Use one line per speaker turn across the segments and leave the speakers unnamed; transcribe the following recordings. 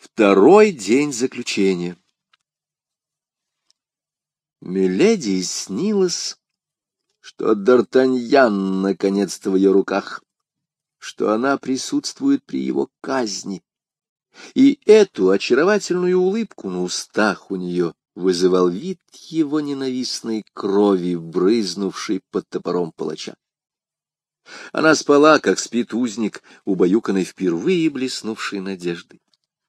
Второй день заключения. Миледи снилось, что Д'Артаньян наконец-то в ее руках, что она присутствует при его казни, и эту очаровательную улыбку на устах у нее вызывал вид его ненавистной крови, брызнувшей под топором палача. Она спала, как спит узник, убаюканный впервые блеснувшей надеждой.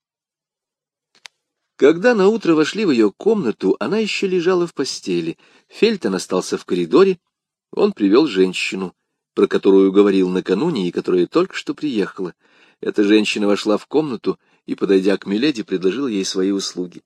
Когда наутро вошли в ее комнату, она еще лежала в постели. Фельтон остался в коридоре. Он привел женщину, про которую говорил накануне и которая только что приехала. Эта женщина вошла в комнату и, подойдя к Миледи, предложила ей свои услуги.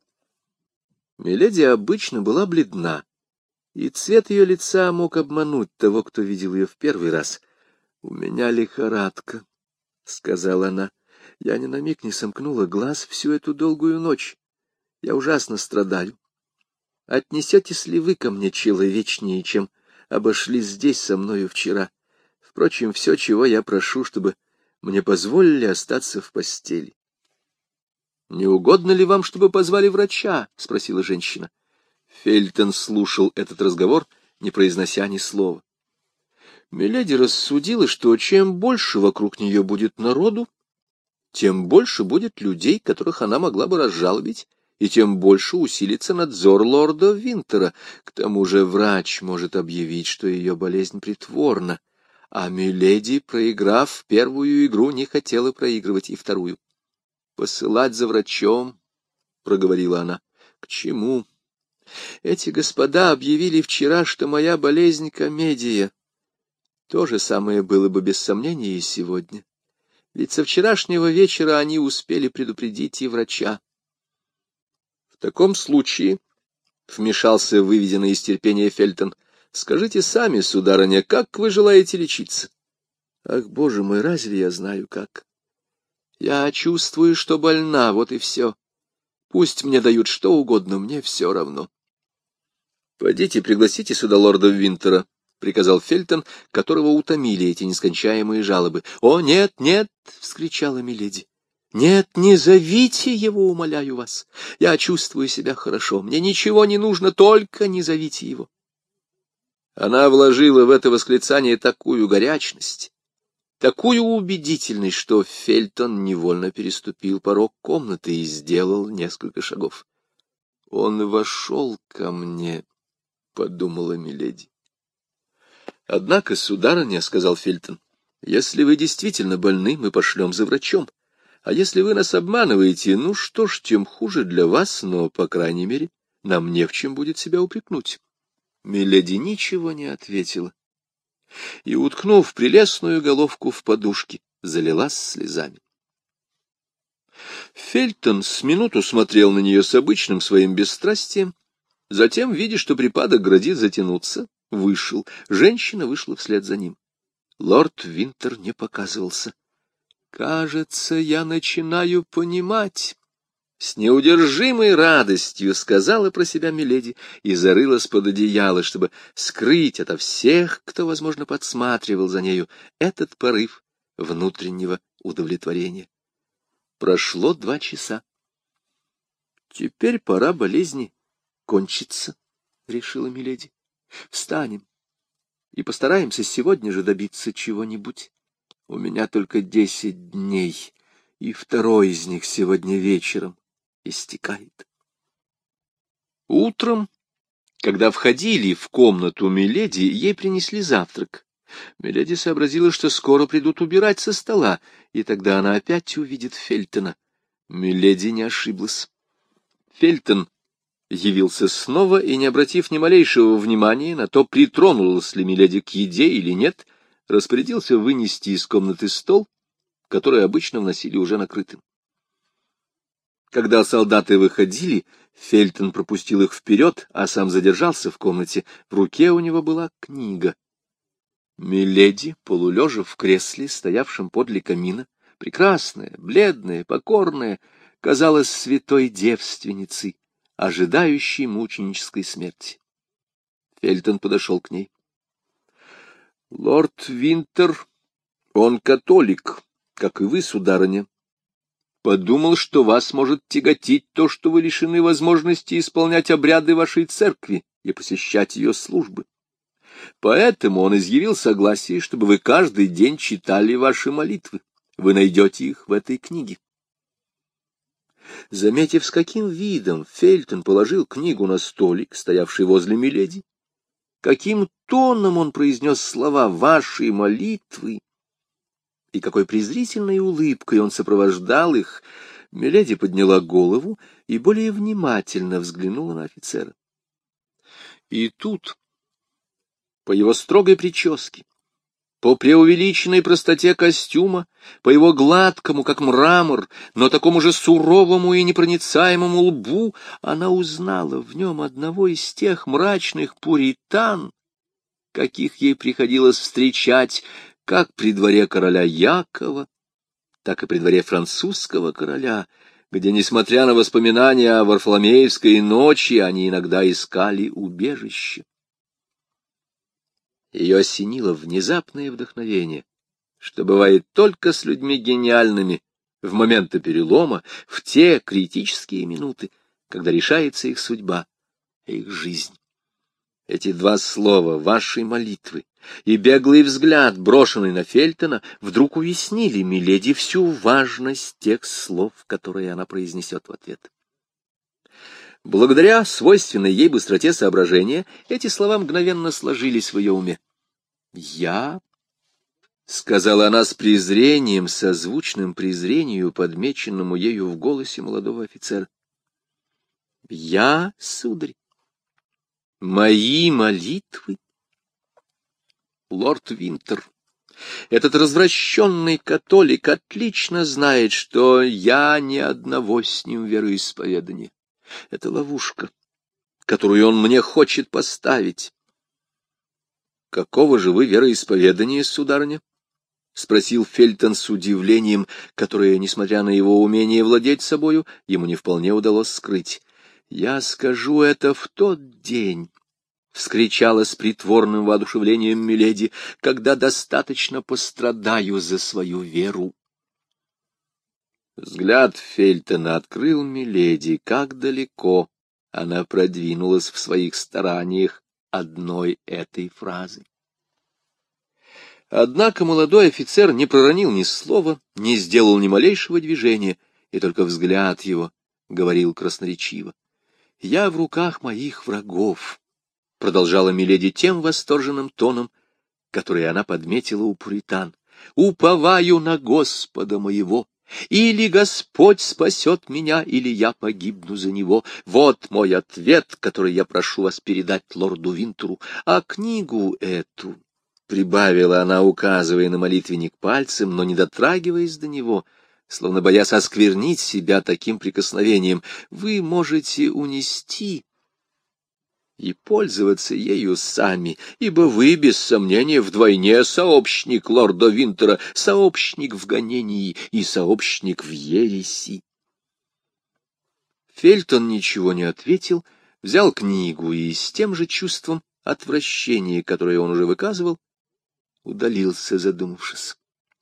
Миледи обычно была бледна, и цвет ее лица мог обмануть того, кто видел ее в первый раз. — У меня лихорадка, — сказала она. — Я ни на миг не сомкнула глаз всю эту долгую ночь. Я ужасно страдаю. Отнесетесь ли вы ко мне человечнее, чем обошлись здесь со мною вчера? Впрочем, все, чего я прошу, чтобы мне позволили остаться в постели. — Не угодно ли вам, чтобы позвали врача? — спросила женщина. Фельтон слушал этот разговор, не произнося ни слова. Миледи рассудила, что чем больше вокруг нее будет народу, тем больше будет людей, которых она могла бы разжалобить, и тем больше усилится надзор лорда Винтера. К тому же врач может объявить, что ее болезнь притворна, а миледи, проиграв первую игру, не хотела проигрывать и вторую. — Посылать за врачом, — проговорила она. — К чему? Эти господа объявили вчера, что моя болезнь — комедия. То же самое было бы без сомнения и сегодня. Ведь со вчерашнего вечера они успели предупредить и врача. — В таком случае, — вмешался выведенный из терпения Фельтон, — скажите сами, сударыня, как вы желаете лечиться? — Ах, боже мой, разве я знаю как? Я чувствую, что больна, вот и все. Пусть мне дают что угодно, мне все равно. — Пойдите, пригласите сюда лорда Винтера, — приказал Фельтон, которого утомили эти нескончаемые жалобы. — О, нет, нет! — вскричала миледи. — Нет, не зовите его, умоляю вас. Я чувствую себя хорошо. Мне ничего не нужно, только не зовите его. Она вложила в это восклицание такую горячность, такую убедительность, что Фельтон невольно переступил порог комнаты и сделал несколько шагов. — Он вошел ко мне, — подумала миледи. — Однако, сударыня, — сказал Фельтон, — если вы действительно больны, мы пошлем за врачом. А если вы нас обманываете, ну что ж, тем хуже для вас, но, по крайней мере, нам не в чем будет себя упрекнуть. Миледи ничего не ответила и, уткнув прелестную головку в подушки, залилась слезами. Фельтон с минуту смотрел на нее с обычным своим бесстрастием, затем, видя, что припадок грозит затянуться, вышел. Женщина вышла вслед за ним. Лорд Винтер не показывался. — Кажется, я начинаю понимать. С неудержимой радостью сказала про себя миледи и зарылась под одеяло, чтобы скрыть ото всех, кто, возможно, подсматривал за нею, этот порыв внутреннего удовлетворения. Прошло 2 часа. — Теперь пора болезни кончиться, — решила миледи. — Встанем и постараемся сегодня же добиться чего-нибудь. У меня только 10 дней, и второй из них сегодня вечером истекает. Утром, когда входили в комнату миледи, ей принесли завтрак. Миледи сообразила, что скоро придут убирать со стола, и тогда она опять увидит Фельтона. Миледи не ошиблась. Фельтон явился снова и, не обратив ни малейшего внимания на то, притронулась ли миледи к еде или нет, распорядился вынести из комнаты стол, который обычно вносили уже накрытым. Когда солдаты выходили, Фельтон пропустил их вперед, а сам задержался в комнате. В руке у него была книга. Миледи, полулежа в кресле, стоявшем подле камина, прекрасная, бледная, покорная, казалась святой девственницей, ожидающей мученической смерти. Фельтон подошел к ней. — Лорд Винтер, он католик, как и вы, сударыня, подумал, что вас может тяготить то, что вы лишены возможности исполнять обряды вашей церкви и посещать ее службы. Поэтому он изъявил согласие, чтобы вы каждый день читали ваши молитвы. Вы найдете их в этой книге. Заметив, с каким видом Фельтон положил книгу на столик, стоявший возле миледи, каким тоном он произнес слова «вашей молитвы», и какой презрительной улыбкой он сопровождал их, миледи подняла голову и более внимательно взглянула на офицера. И тут, по его строгой прическе, по преувеличенной простоте костюма, по его гладкому, как мрамор, но такому же суровому и непроницаемому лбу, она узнала в нем одного из тех мрачных пуритан, каких ей приходилось встречать как при дворе короля Якова, так и при дворе французского короля, где, несмотря на воспоминания о Варфоломеевской ночи, они иногда искали убежище. Ее осенило внезапное вдохновение, что бывает только с людьми гениальными в моменты перелома, в те критические минуты, когда решается их судьба, их жизнь. Эти два слова «вашей молитвы» и беглый взгляд, брошенный на Фельтона, вдруг уяснили миледи всю важность тех слов, которые она произнесет в ответ. Благодаря свойственной ей быстроте соображения, эти слова мгновенно сложились в ее уме. «Я», — сказала она с презрением, созвучным презрению, подмеченному ею в голосе молодого офицера. «Я, сударь, мои молитвы». Лорд Винтер, этот развращенный католик, отлично знает, что я ни одного с ним вероисповедания. Это ловушка, которую он мне хочет поставить. — Какого же вы вероисповедания, сударыня? — спросил Фельтон с удивлением, которое, несмотря на его умение владеть собою, ему не вполне удалось скрыть. — Я скажу это в тот день, — вскричала с притворным воодушевлением миледи, — когда достаточно пострадаю за свою веру. Взгляд Фельтона открыл миледи, как далеко она продвинулась в своих стараниях одной этой фразы. Однако молодой офицер не проронил ни слова, не сделал ни малейшего движения, и только взгляд его говорил красноречиво. — Я в руках моих врагов, — продолжала миледи тем восторженным тоном, который она подметила у пуритан. — Уповаю на Господа моего. Или Господь спасет меня, или я погибну за него. Вот мой ответ, который я прошу вас передать лорду Винтеру. А книгу эту, — прибавила она, указывая на молитвенник пальцем, но не дотрагиваясь до него, словно боясь осквернить себя таким прикосновением, — вы можете унести и пользоваться ею сами, ибо вы, без сомнения, вдвойне сообщник лорда Винтера, сообщник в гонении и сообщник в ереси. Фельтон ничего не ответил, взял книгу и с тем же чувством отвращения, которое он уже выказывал, удалился, задумавшись.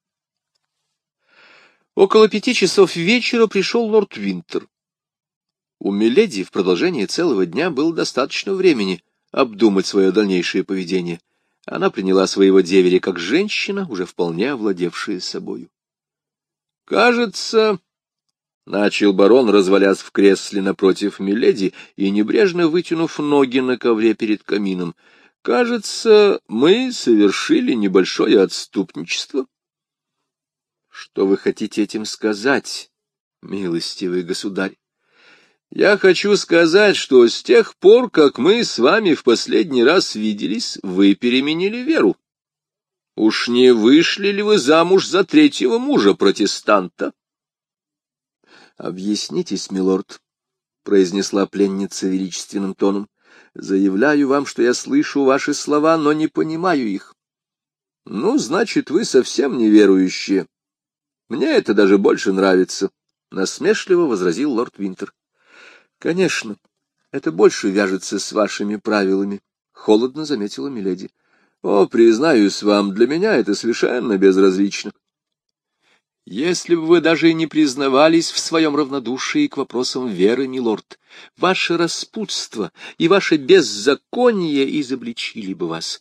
Около 5 часов вечера пришел лорд Винтер. У миледи в продолжении целого дня было достаточно времени обдумать свое дальнейшее поведение. Она приняла своего деверя как женщина, уже вполне овладевшая собою. — Кажется, — начал барон, развалясь в кресле напротив миледи и небрежно вытянув ноги на ковре перед камином, — кажется, мы совершили небольшое отступничество. — Что вы хотите этим сказать, милостивый государь? Я хочу сказать, что с тех пор, как мы с вами в последний раз виделись, вы переменили веру. Уж не вышли ли вы замуж за 3-го мужа, протестанта? — Объяснитесь, милорд, — произнесла пленница величественным тоном. — Заявляю вам, что я слышу ваши слова, но не понимаю их. — Ну, значит, вы совсем неверующие. Мне это даже больше нравится, — насмешливо возразил лорд Винтер. — Конечно, это больше вяжется с вашими правилами, — холодно заметила миледи. — О, признаюсь вам, для меня это совершенно безразлично. Если бы вы даже и не признавались в своем равнодушии к вопросам веры, милорд, ваше распутство и ваше беззаконие изобличили бы вас.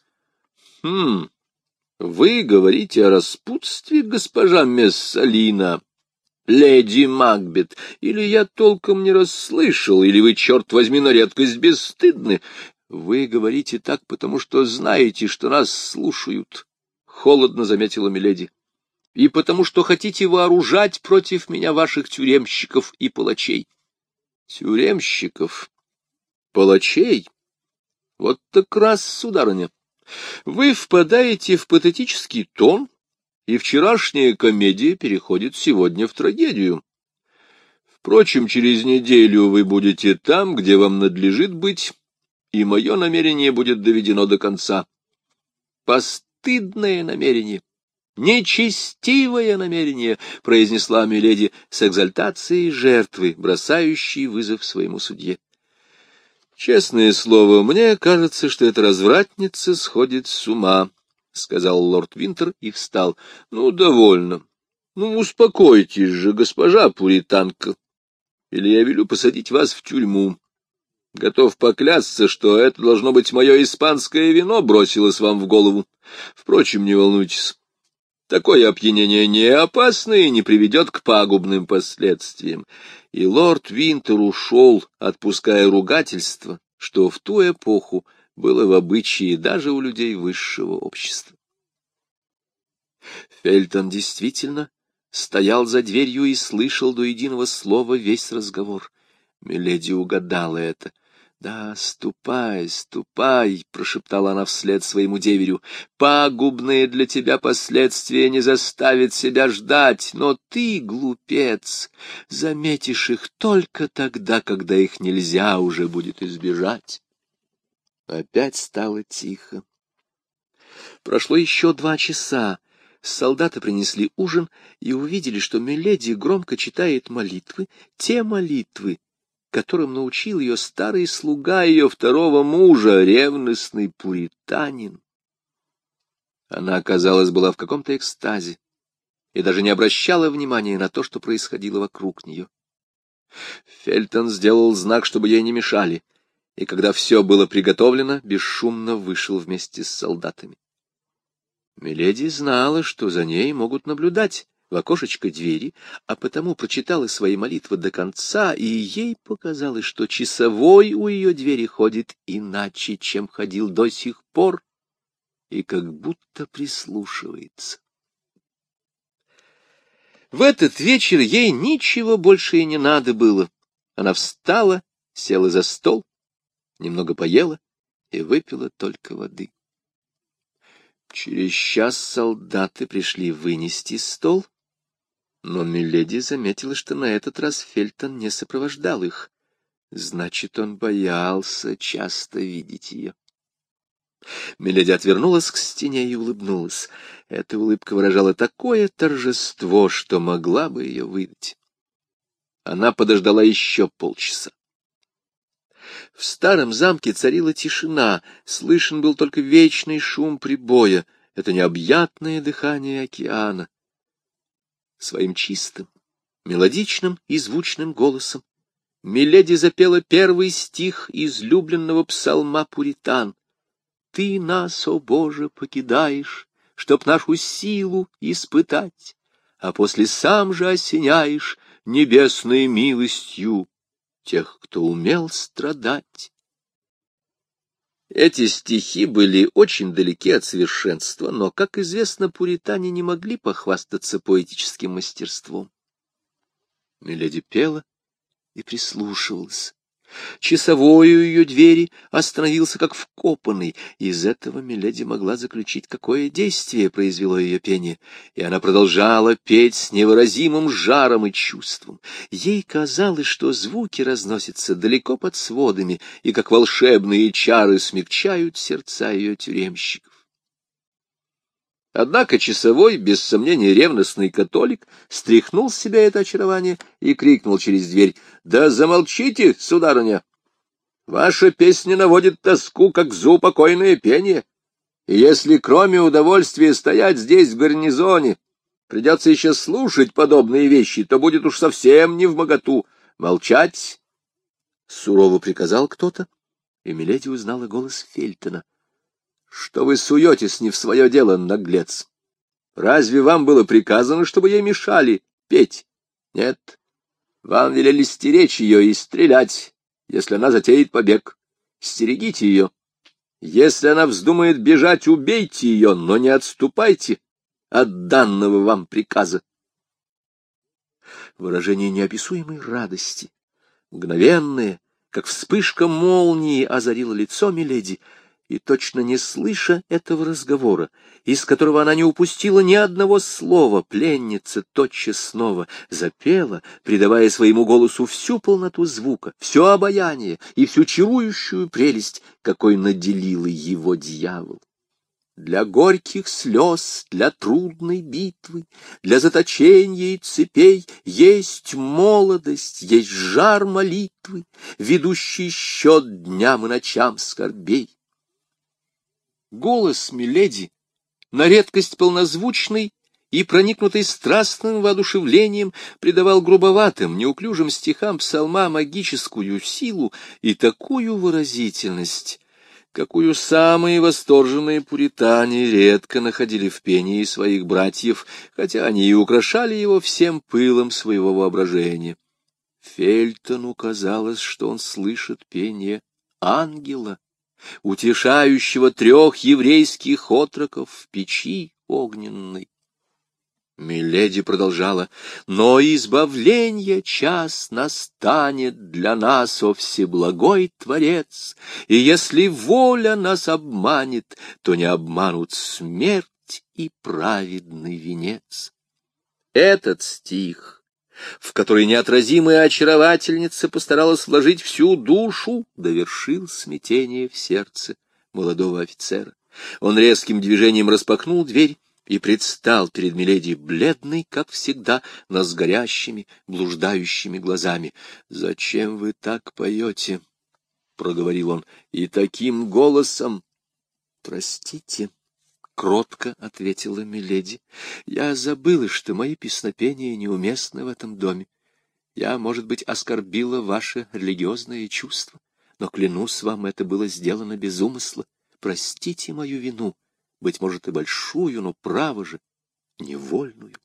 Вы говорите о распутстве, госпожа Мессалина, леди Макбет, или я толком не расслышал, или вы, черт возьми, на редкость бесстыдны. Вы говорите так, потому что знаете, что нас слушают, — холодно заметила миледи, — и потому что хотите вооружать против меня ваших тюремщиков и палачей. Тюремщиков? Палачей? Вот так раз, сударыня. Вы впадаете в патетический тон, и вчерашняя комедия переходит сегодня в трагедию. Впрочем, через неделю вы будете там, где вам надлежит быть, и мое намерение будет доведено до конца. Постыдное намерение, нечестивое намерение, — произнесла миледи с экзальтацией жертвы, бросающей вызов своему судье. Честное слово, мне кажется, что эта развратница сходит с ума, — сказал лорд Винтер и встал. — Ну, довольно. Ну, успокойтесь же, госпожа пуританка, или я велю посадить вас в тюрьму. Готов поклясться, что это, должно быть, мое испанское вино бросилось вам в голову. Впрочем, не волнуйтесь. Такое опьянение не опасно и не приведет к пагубным последствиям. И лорд Винтер ушел, отпуская ругательство, что в ту эпоху было в обычае даже у людей высшего общества. Фельтон действительно стоял за дверью и слышал до единого слова весь разговор. Миледи угадала это. «Да, ступай, ступай», — прошептала она вслед своему деверю. «Пагубные для тебя последствия не заставят себя ждать, но ты, глупец, заметишь их только тогда, когда их нельзя уже будет избежать». Опять стало тихо. Прошло еще 2 часа. Солдаты принесли ужин и увидели, что миледи громко читает молитвы, те молитвы, которым научил ее старый слуга ее второго мужа, ревностный пуританин. Она, казалось, была в каком-то экстазе и даже не обращала внимания на то, что происходило вокруг нее. Фельтон сделал знак, чтобы ей не мешали, и когда все было приготовлено, бесшумно вышел вместе с солдатами. Миледи знала, что за ней могут наблюдать в окошечко двери, а потому прочитала свои молитвы до конца, и ей показалось, что часовой у ее двери ходит иначе, чем ходил до сих пор, и как будто прислушивается. В этот вечер ей ничего больше и не надо было. Она встала, села за стол, немного поела и выпила только воды. Через час солдаты пришли вынести стол, но миледи заметила, что на этот раз Фельтон не сопровождал их. Значит, он боялся часто видеть ее. Миледи отвернулась к стене и улыбнулась. Эта улыбка выражала такое торжество, что могла бы ее выдать. Она подождала еще полчаса. В старом замке царила тишина, слышен был только вечный шум прибоя, это необъятное дыхание океана. Своим чистым, мелодичным и звучным голосом миледи запела первый стих излюбленного псалма пуритан. «Ты нас, о Боже, покидаешь, чтоб нашу силу испытать, а после сам же осеняешь небесной милостью тех, кто умел страдать». Эти стихи были очень далеки от совершенства, но, как известно, пуритане не могли похвастаться поэтическим мастерством. Миледи пела и прислушивалась. Часовой у ее двери остановился как вкопанный. Из этого миледи могла заключить, какое действие произвело ее пение, и она продолжала петь с невыразимым жаром и чувством. Ей казалось, что звуки разносятся далеко под сводами, и как волшебные чары смягчают сердца ее тюремщиков. Однако часовой, без сомнения ревностный католик, стряхнул с себя это очарование и крикнул через дверь: «Да замолчите, сударыня! Ваша песня наводит тоску, как заупокойное пение, и если кроме удовольствия стоять здесь в гарнизоне, придется еще слушать подобные вещи, то будет уж совсем невмоготу. Молчать! — сурово приказал кто-то, и миледи узнала голос Фельтона. — Что вы суетесь не в свое дело, наглец? Разве вам было приказано, чтобы ей мешали петь? Нет. Вам велели стеречь ее и стрелять, если она затеет побег. Стерегите ее. Если она вздумает бежать, убейте ее, но не отступайте от данного вам приказа. Выражение неописуемой радости, мгновенное, как вспышка молнии, озарило лицо миледи, и, точно не слыша этого разговора, из которого она не упустила ни одного слова, пленница тотчас снова запела, придавая своему голосу всю полноту звука, все обаяние и всю чарующую прелесть, какой наделил его дьявол. Для горьких слез, для трудной битвы, для заточения и цепей есть молодость, есть жар молитвы, ведущий счет дням и ночам скорбей. Голос миледи, на редкость полнозвучный и проникнутый страстным воодушевлением, придавал грубоватым, неуклюжим стихам псалма магическую силу и такую выразительность, какую самые восторженные пуритане редко находили в пении своих братьев, хотя они и украшали его всем пылом своего воображения. Фельтону казалось, что он слышит пение ангела, утешающего 3 еврейских отроков в печи огненной. Миледи продолжала: «Но избавление час настанет для нас, о всеблагой Творец, и если воля нас обманет, то не обманут смерть и праведный венец». Этот стих, в который неотразимая очаровательница постаралась вложить всю душу, довершил смятение в сердце молодого офицера. Он резким движением распахнул дверь и предстал перед миледи бледный, как всегда, но с горящими, блуждающими глазами. — Зачем вы так поете? — проговорил он. — И таким голосом. — Простите, — кротко ответила миледи, — я забыла, что мои песнопения неуместны в этом доме. Я, может быть, оскорбила ваше религиозное чувство, но, клянусь вам, это было сделано без умысла. Простите мою вину, быть может, и большую, но, право же, невольную.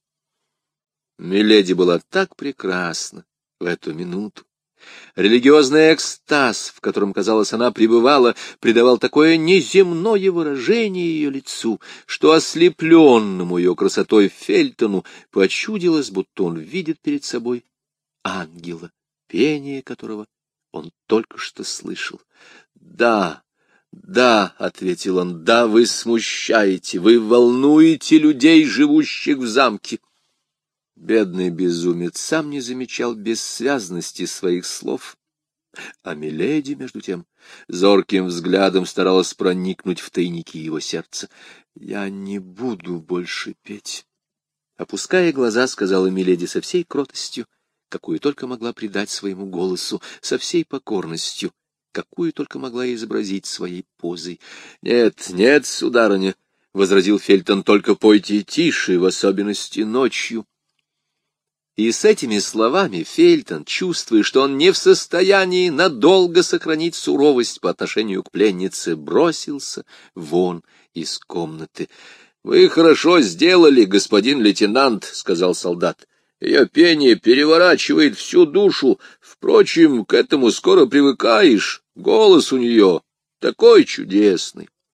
Миледи была так прекрасна в эту минуту. Религиозный экстаз, в котором, казалось, она пребывала, придавал такое неземное выражение ее лицу, что ослепленному ее красотой Фельтону почудилось, будто он видит перед собой ангела, пение которого он только что слышал. «Да, да», — ответил он, — «да, вы смущаете, вы волнуете людей, живущих в замке». Бедный безумец сам не замечал бессвязности своих слов, а миледи, между тем, зорким взглядом старалась проникнуть в тайники его сердца. «Я не буду больше петь», — опуская глаза, сказала миледи со всей кротостью, какую только могла придать своему голосу, со всей покорностью, какую только могла изобразить своей позой. — Нет, нет, сударыня, — возразил Фельтон, — только пойте тише, в особенности ночью. И с этими словами Фельтон, чувствуя, что он не в состоянии надолго сохранить суровость по отношению к пленнице, бросился вон из комнаты. — Вы хорошо сделали, господин лейтенант, — сказал солдат. — Ее пение переворачивает всю душу. Впрочем, к этому скоро привыкаешь. Голос у нее такой чудесный.